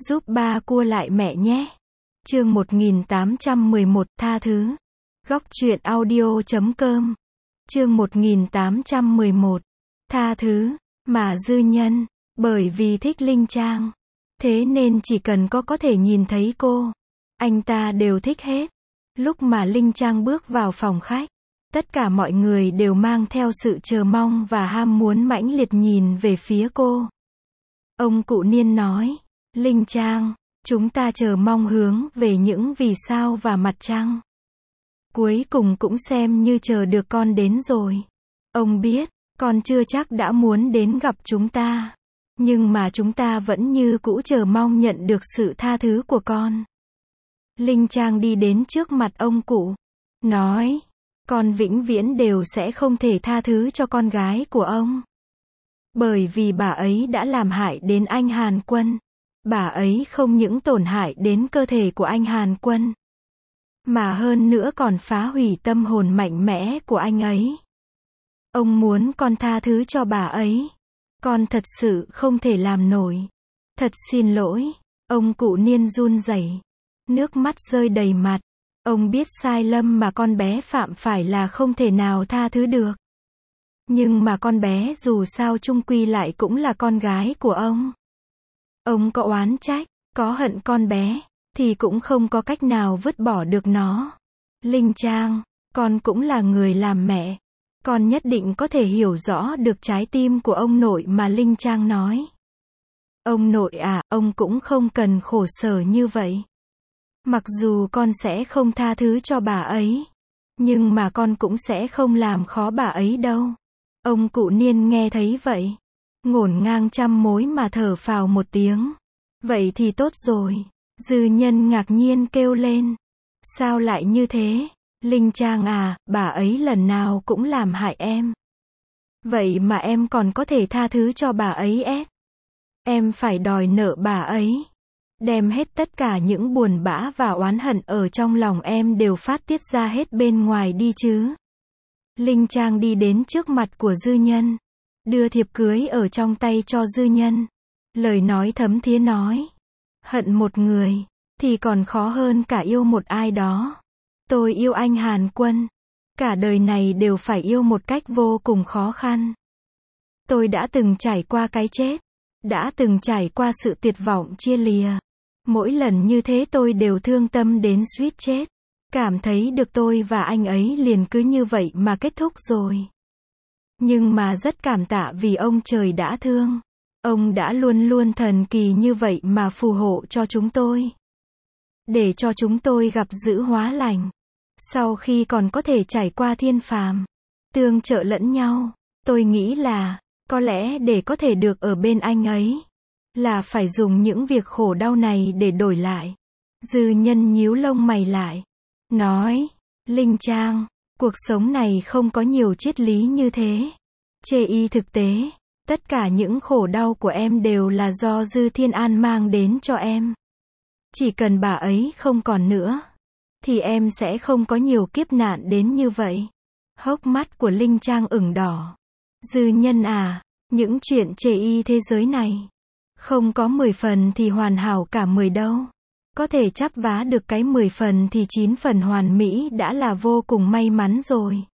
Giúp ba cua lại mẹ nhé. Chương 1811, tha thứ. Góc truyện audio.com. Chương 1811, tha thứ. Mà Dư Nhân, bởi vì thích Linh Trang, thế nên chỉ cần có thể nhìn thấy cô, anh ta đều thích hết. Lúc mà Linh Trang bước vào phòng khách, tất cả mọi người đều mang theo sự chờ mong và ham muốn mãnh liệt nhìn về phía cô. Ông cụ Niên nói, Linh Trang, chúng ta chờ mong hướng về những vì sao và mặt trăng. Cuối cùng cũng xem như chờ được con đến rồi. Ông biết, con chưa chắc đã muốn đến gặp chúng ta, nhưng mà chúng ta vẫn như cũ chờ mong nhận được sự tha thứ của con. Linh Trang đi đến trước mặt ông cụ, nói, con vĩnh viễn đều sẽ không thể tha thứ cho con gái của ông. Bởi vì bà ấy đã làm hại đến anh Hàn Quân. Bà ấy không những tổn hại đến cơ thể của anh Hàn Quân, mà hơn nữa còn phá hủy tâm hồn mạnh mẽ của anh ấy. Ông muốn con tha thứ cho bà ấy. Con thật sự không thể làm nổi. Thật xin lỗi. Ông cụ Niên run rẩy, nước mắt rơi đầy mặt. Ông biết sai lầm mà con bé phạm phải là không thể nào tha thứ được. Nhưng mà con bé dù sao chung quy lại cũng là con gái của ông. Ông có oán trách, có hận con bé, thì cũng không có cách nào vứt bỏ được nó. Linh Trang, con cũng là người làm mẹ. Con nhất định có thể hiểu rõ được trái tim của ông nội mà Linh Trang nói. Ông nội à, ông cũng không cần khổ sở như vậy. Mặc dù con sẽ không tha thứ cho bà ấy, nhưng mà con cũng sẽ không làm khó bà ấy đâu. Ông cụ Niên nghe thấy vậy, ngổn ngang trăm mối mà thở phào một tiếng. Vậy thì tốt rồi. Dư Nhân ngạc nhiên kêu lên. Sao lại như thế? Linh Trang à, bà ấy lần nào cũng làm hại em. Vậy mà em còn có thể tha thứ cho bà ấy ép. Em phải đòi nợ bà ấy. Đem hết tất cả những buồn bã và oán hận ở trong lòng em đều phát tiết ra hết bên ngoài đi chứ. Linh Trang đi đến trước mặt của Dư Nhân, đưa thiệp cưới ở trong tay cho Dư Nhân. Lời nói thấm thía nói, hận một người, thì còn khó hơn cả yêu một ai đó. Tôi yêu anh Hàn Quân. Cả đời này đều phải yêu một cách vô cùng khó khăn. Tôi đã từng trải qua cái chết. Đã từng trải qua sự tuyệt vọng chia lìa. Mỗi lần như thế tôi đều thương tâm đến suýt chết. Cảm thấy được tôi và anh ấy liền cứ như vậy mà kết thúc rồi. Nhưng mà rất cảm tạ vì ông trời đã thương. Ông đã luôn luôn thần kỳ như vậy mà phù hộ cho chúng tôi. Để cho chúng tôi gặp dữ hóa lành. Sau khi còn có thể trải qua thiên phàm, tương trợ lẫn nhau, tôi nghĩ là, có lẽ để có thể được ở bên anh ấy, là phải dùng những việc khổ đau này để đổi lại. Dư Nhân nhíu lông mày lại, nói, Linh Trang, cuộc sống này không có nhiều triết lý như thế. Chê y thực tế, tất cả những khổ đau của em đều là do Dư Thiên An mang đến cho em. Chỉ cần bà ấy không còn nữa, thì em sẽ không có nhiều kiếp nạn đến như vậy. Hốc mắt của Linh Trang ửng đỏ. Dư Nhân à, những chuyện chê y thế giới này, không có 10 phần thì hoàn hảo cả 10 đâu. Có thể chắp vá được cái 10 phần thì 9 phần hoàn mỹ đã là vô cùng may mắn rồi.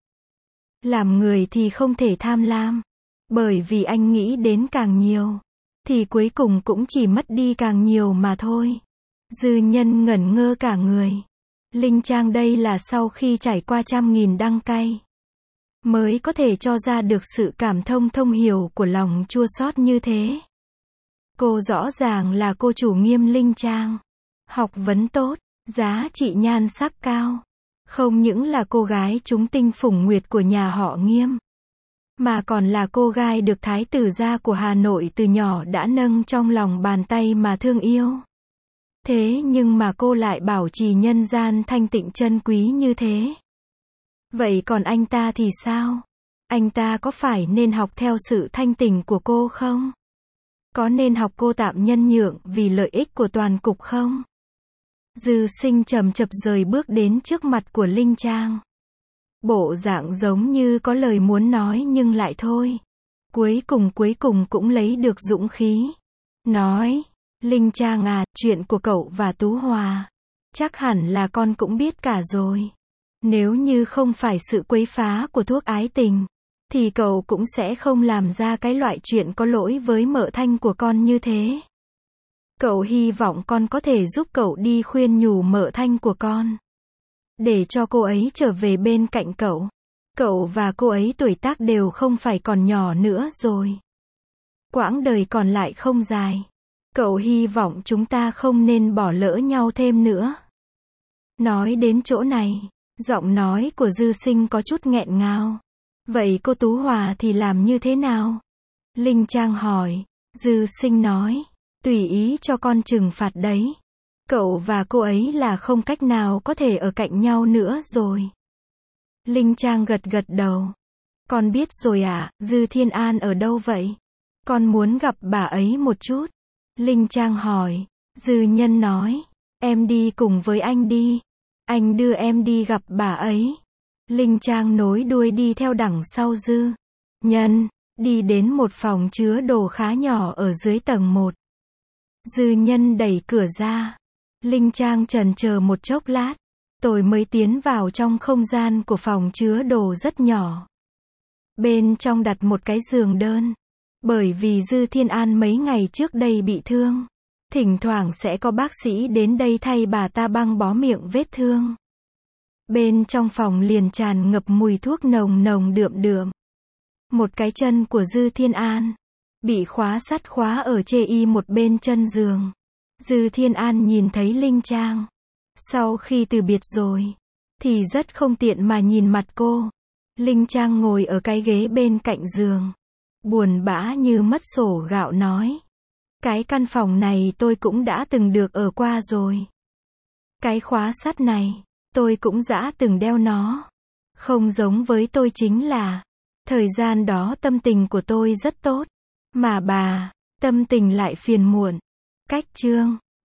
Làm người thì không thể tham lam. Bởi vì anh nghĩ đến càng nhiều, thì cuối cùng cũng chỉ mất đi càng nhiều mà thôi. Dư Nhân ngẩn ngơ cả người. Linh Trang đây là sau khi trải qua trăm nghìn đắng cay, mới có thể cho ra được sự cảm thông hiểu của lòng chua xót như thế. Cô rõ ràng là cô chủ Nghiêm Linh Trang. Học vấn tốt, giá trị nhan sắc cao. Không những là cô gái trúng tinh phủng nguyệt của nhà họ Nghiêm, mà còn là cô gái được thái tử gia của Hà Nội từ nhỏ đã nâng trong lòng bàn tay mà thương yêu. Thế nhưng mà cô lại bảo trì nhân gian thanh tịnh chân quý như thế. Vậy còn anh ta thì sao? Anh ta có phải nên học theo sự thanh tịnh của cô không? Có nên học cô tạm nhân nhượng vì lợi ích của toàn cục không? Dư Sinh chậm chậm rời bước đến trước mặt của Linh Trang. Bộ dạng giống như có lời muốn nói nhưng lại thôi. Cuối cùng cũng lấy được dũng khí. Nói, Linh Trang à, chuyện của cậu và Tú Hòa, chắc hẳn là con cũng biết cả rồi. Nếu như không phải sự quấy phá của thuốc ái tình, thì cậu cũng sẽ không làm ra cái loại chuyện có lỗi với mợ Thanh của con như thế. Cậu hy vọng con có thể giúp cậu đi khuyên nhủ mợ Thanh của con, để cho cô ấy trở về bên cạnh cậu. Cậu và cô ấy tuổi tác đều không phải còn nhỏ nữa rồi. Quãng đời còn lại không dài. Cậu hy vọng chúng ta không nên bỏ lỡ nhau thêm nữa. Nói đến chỗ này, giọng nói của Dư Sinh có chút nghẹn ngào. Vậy cô Tú Hòa thì làm như thế nào? Linh Trang hỏi. Dư Sinh nói, tùy ý cho con trừng phạt đấy. Cậu và cô ấy là không cách nào có thể ở cạnh nhau nữa rồi. Linh Trang gật gật đầu. Con biết rồi ạ, Dư Thiên An ở đâu vậy? Con muốn gặp bà ấy một chút. Linh Trang hỏi. Dư Nhân nói, em đi cùng với anh đi. Anh đưa em đi gặp bà ấy. Linh Trang nối đuôi đi theo đằng sau Dư Nhân, đi đến một phòng chứa đồ khá nhỏ ở dưới tầng 1. Dư Nhân đẩy cửa ra. Linh Trang chần chờ một chốc lát, tôi mới tiến vào trong không gian của phòng chứa đồ rất nhỏ. Bên trong đặt một cái giường đơn. Bởi vì Dư Thiên An mấy ngày trước đây bị thương, thỉnh thoảng sẽ có bác sĩ đến đây thay bà ta băng bó miệng vết thương. Bên trong phòng liền tràn ngập mùi thuốc nồng nồng đượm đượm. Một cái chân của Dư Thiên An bị khóa sắt khóa ở chê y một bên chân giường. Dư Thiên An nhìn thấy Linh Trang. Sau khi từ biệt rồi, thì rất không tiện mà nhìn mặt cô. Linh Trang ngồi ở cái ghế bên cạnh giường, buồn bã như mất sổ gạo nói. Cái căn phòng này tôi cũng đã từng được ở qua rồi. Cái khóa sắt này, tôi cũng đã từng đeo nó. Không giống với tôi chính là, thời gian đó tâm tình của tôi rất tốt. Mà bà, tâm tình lại phiền muộn. Cách chương